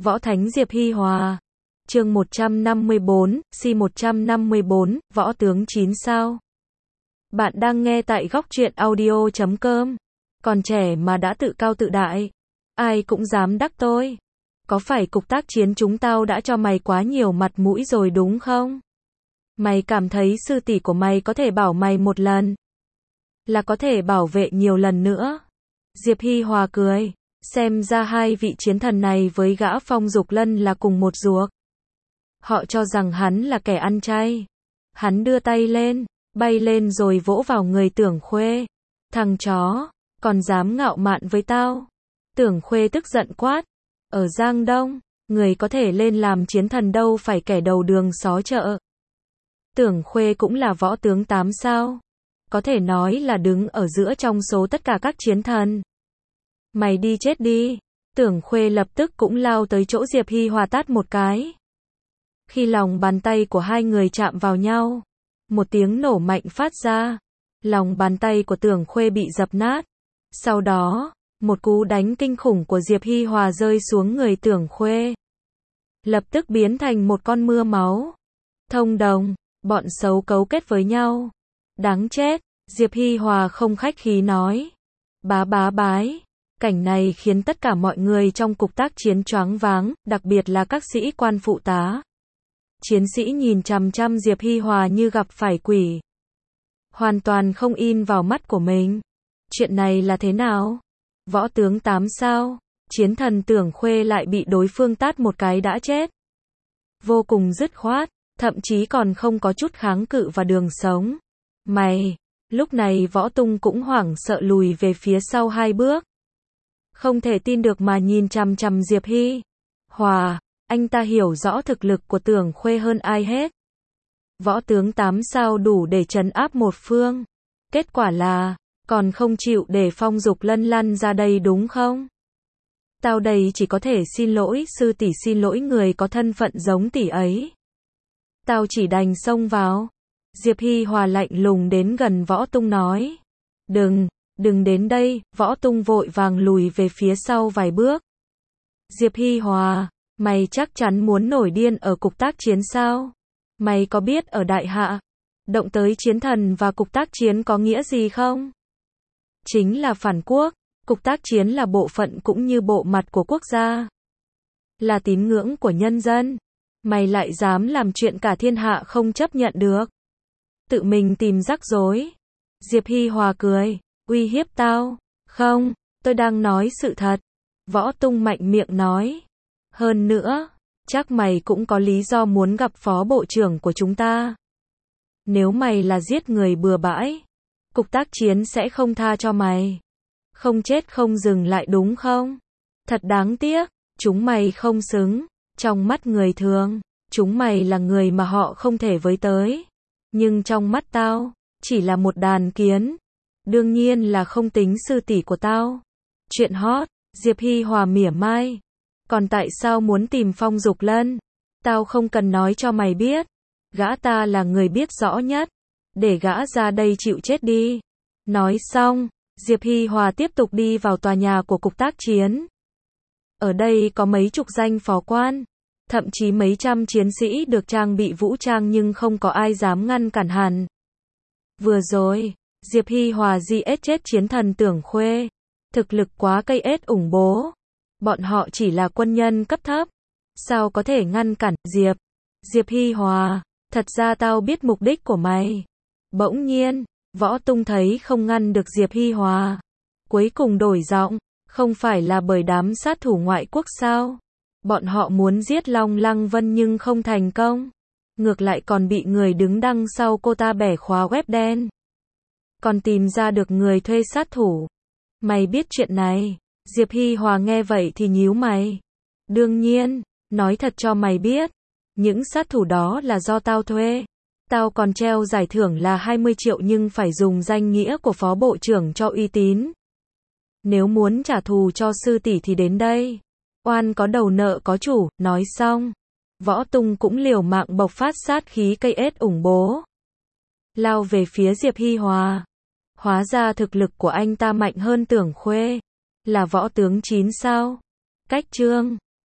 Võ Thánh Diệp Hi Hòa. Chương 154, C154, Võ Tướng 9 sao. Bạn đang nghe tại góc truyện audio.com. Còn trẻ mà đã tự cao tự đại. Ai cũng dám đắc tôi. Có phải cục tác chiến chúng tao đã cho mày quá nhiều mặt mũi rồi đúng không? Mày cảm thấy sư tỷ của mày có thể bảo mày một lần là có thể bảo vệ nhiều lần nữa. Diệp Hi Hòa cười. Xem ra hai vị chiến thần này với gã Phong Dục Lân là cùng một ruột. Họ cho rằng hắn là kẻ ăn chay. Hắn đưa tay lên, bay lên rồi vỗ vào người Tưởng Khuê. Thằng chó, còn dám ngạo mạn với tao. Tưởng Khuê tức giận quát. Ở Giang Đông, người có thể lên làm chiến thần đâu phải kẻ đầu đường xó chợ. Tưởng Khuê cũng là võ tướng 8 sao. Có thể nói là đứng ở giữa trong số tất cả các chiến thần. Mày đi chết đi. Tưởng Khuê lập tức cũng lao tới chỗ Diệp Hi Hòa tát một cái. Khi lòng bàn tay của hai người chạm vào nhau, một tiếng nổ mạnh phát ra. Lòng bàn tay của Tưởng Khuê bị dập nát. Sau đó, một cú đánh kinh khủng của Diệp Hi Hòa rơi xuống người Tưởng Khuê. Lập tức biến thành một con mưa máu. Thông đồng, bọn xấu cấu kết với nhau. Đáng chết, Diệp Hi Hòa không khách khí nói. Bá bái. Cảnh này khiến tất cả mọi người trong cục tác chiến choáng váng, đặc biệt là các sĩ quan phụ tá. Chiến sĩ nhìn chằm chằm Diệp Hi Hòa như gặp phải quỷ. Hoàn toàn không in vào mắt của mình. Chuyện này là thế nào? Võ tướng 8 sao, chiến thần Tưởng Khuê lại bị đối phương tát một cái đã chết. Vô cùng dứt khoát, thậm chí còn không có chút kháng cự và đường sống. Mày, lúc này Võ Tung cũng hoảng sợ lùi về phía sau 2 bước. Không thể tin được mà nhìn chằm chằm Diệp Hi Hòa, anh ta hiểu rõ thực lực của Tưởng Khuê hơn ai hết. Võ tướng 8 sao đủ để trấn áp một phương. Kết quả là, còn không chịu để Phong Dục Lân lăn ra đây đúng không? Tao đây chỉ có thể xin lỗi sư tỷ, xin lỗi người có thân phận giống tỷ ấy. Tao chỉ đành xông vào. Diệp Hi Hòa lạnh lùng đến gần Võ Tung nói. Đừng đến đây. Võ Tung vội vàng lùi về phía sau vài bước. Diệp Hi Hòa, mày chắc chắn muốn nổi điên ở cục tác chiến sao? Mày có biết ở Đại Hạ, động tới chiến thần và cục tác chiến có nghĩa gì không? Chính là phản quốc. Cục tác chiến là bộ phận cũng như bộ mặt của quốc gia. Là tín ngưỡng của nhân dân. Mày lại dám làm chuyện cả thiên hạ không chấp nhận được. Tự mình tìm rắc rối. Diệp Hi Hòa cười. Uy hiếp tao? Không, tôi đang nói sự thật. Võ Tung mạnh miệng nói. Hơn nữa, chắc mày cũng có lý do muốn gặp phó bộ trưởng của chúng ta. Nếu mày là giết người bừa bãi, cục tác chiến sẽ không tha cho mày. Không chết không dừng lại đúng không? Thật đáng tiếc, chúng mày không xứng. Trong mắt người thường, chúng mày là người mà họ không thể với tới. Nhưng trong mắt tao, chỉ là một đàn kiến. Đương nhiên là không tính sư tỷ của tao. Chuyện hot, Diệp Hi Hòa mỉa mai. Còn tại sao muốn tìm Phong Dục Lân? Tao không cần nói cho mày biết. Gã ta là người biết rõ nhất. Để gã ra đây chịu chết đi. Nói xong, Diệp Hi Hòa tiếp tục đi vào tòa nhà của cục tác chiến. Ở đây có mấy chục danh phó quan. Thậm chí mấy trăm chiến sĩ được trang bị vũ trang nhưng không có ai dám ngăn cản hắn. Vừa rồi, Diệp Hi Hòa giết chết chiến thần Tưởng Khuê. Thực lực quá cây ết ủng bố. Bọn họ chỉ là quân nhân cấp thấp. Sao có thể ngăn cản Diệp Hi Hòa, thật ra tao biết mục đích của mày. Bỗng nhiên, Võ Tung thấy không ngăn được Diệp Hi Hòa. Cuối cùng đổi giọng. Không phải là bởi đám sát thủ ngoại quốc sao? Bọn họ muốn giết Long Lăng Vân nhưng không thành công. Ngược lại còn bị người đứng đằng sau cô ta bẻ khóa web đen. Còn tìm ra được người thuê sát thủ. Mày biết chuyện này? Diệp Hi Hòa nghe vậy thì nhíu mày. Đương nhiên, nói thật cho mày biết. Những sát thủ đó là do tao thuê. Tao còn treo giải thưởng là 20 triệu nhưng phải dùng danh nghĩa của phó bộ trưởng cho uy tín. Nếu muốn trả thù cho sư tỷ thì đến đây. Oan có đầu nợ có chủ. Nói xong, Võ Tung cũng liều mạng bộc phát sát khí cây ết ủng bố. Lao về phía Diệp Hi Hòa. Hóa ra thực lực của anh ta mạnh hơn Tưởng Khuê. Là võ tướng 9 sao. Cách chương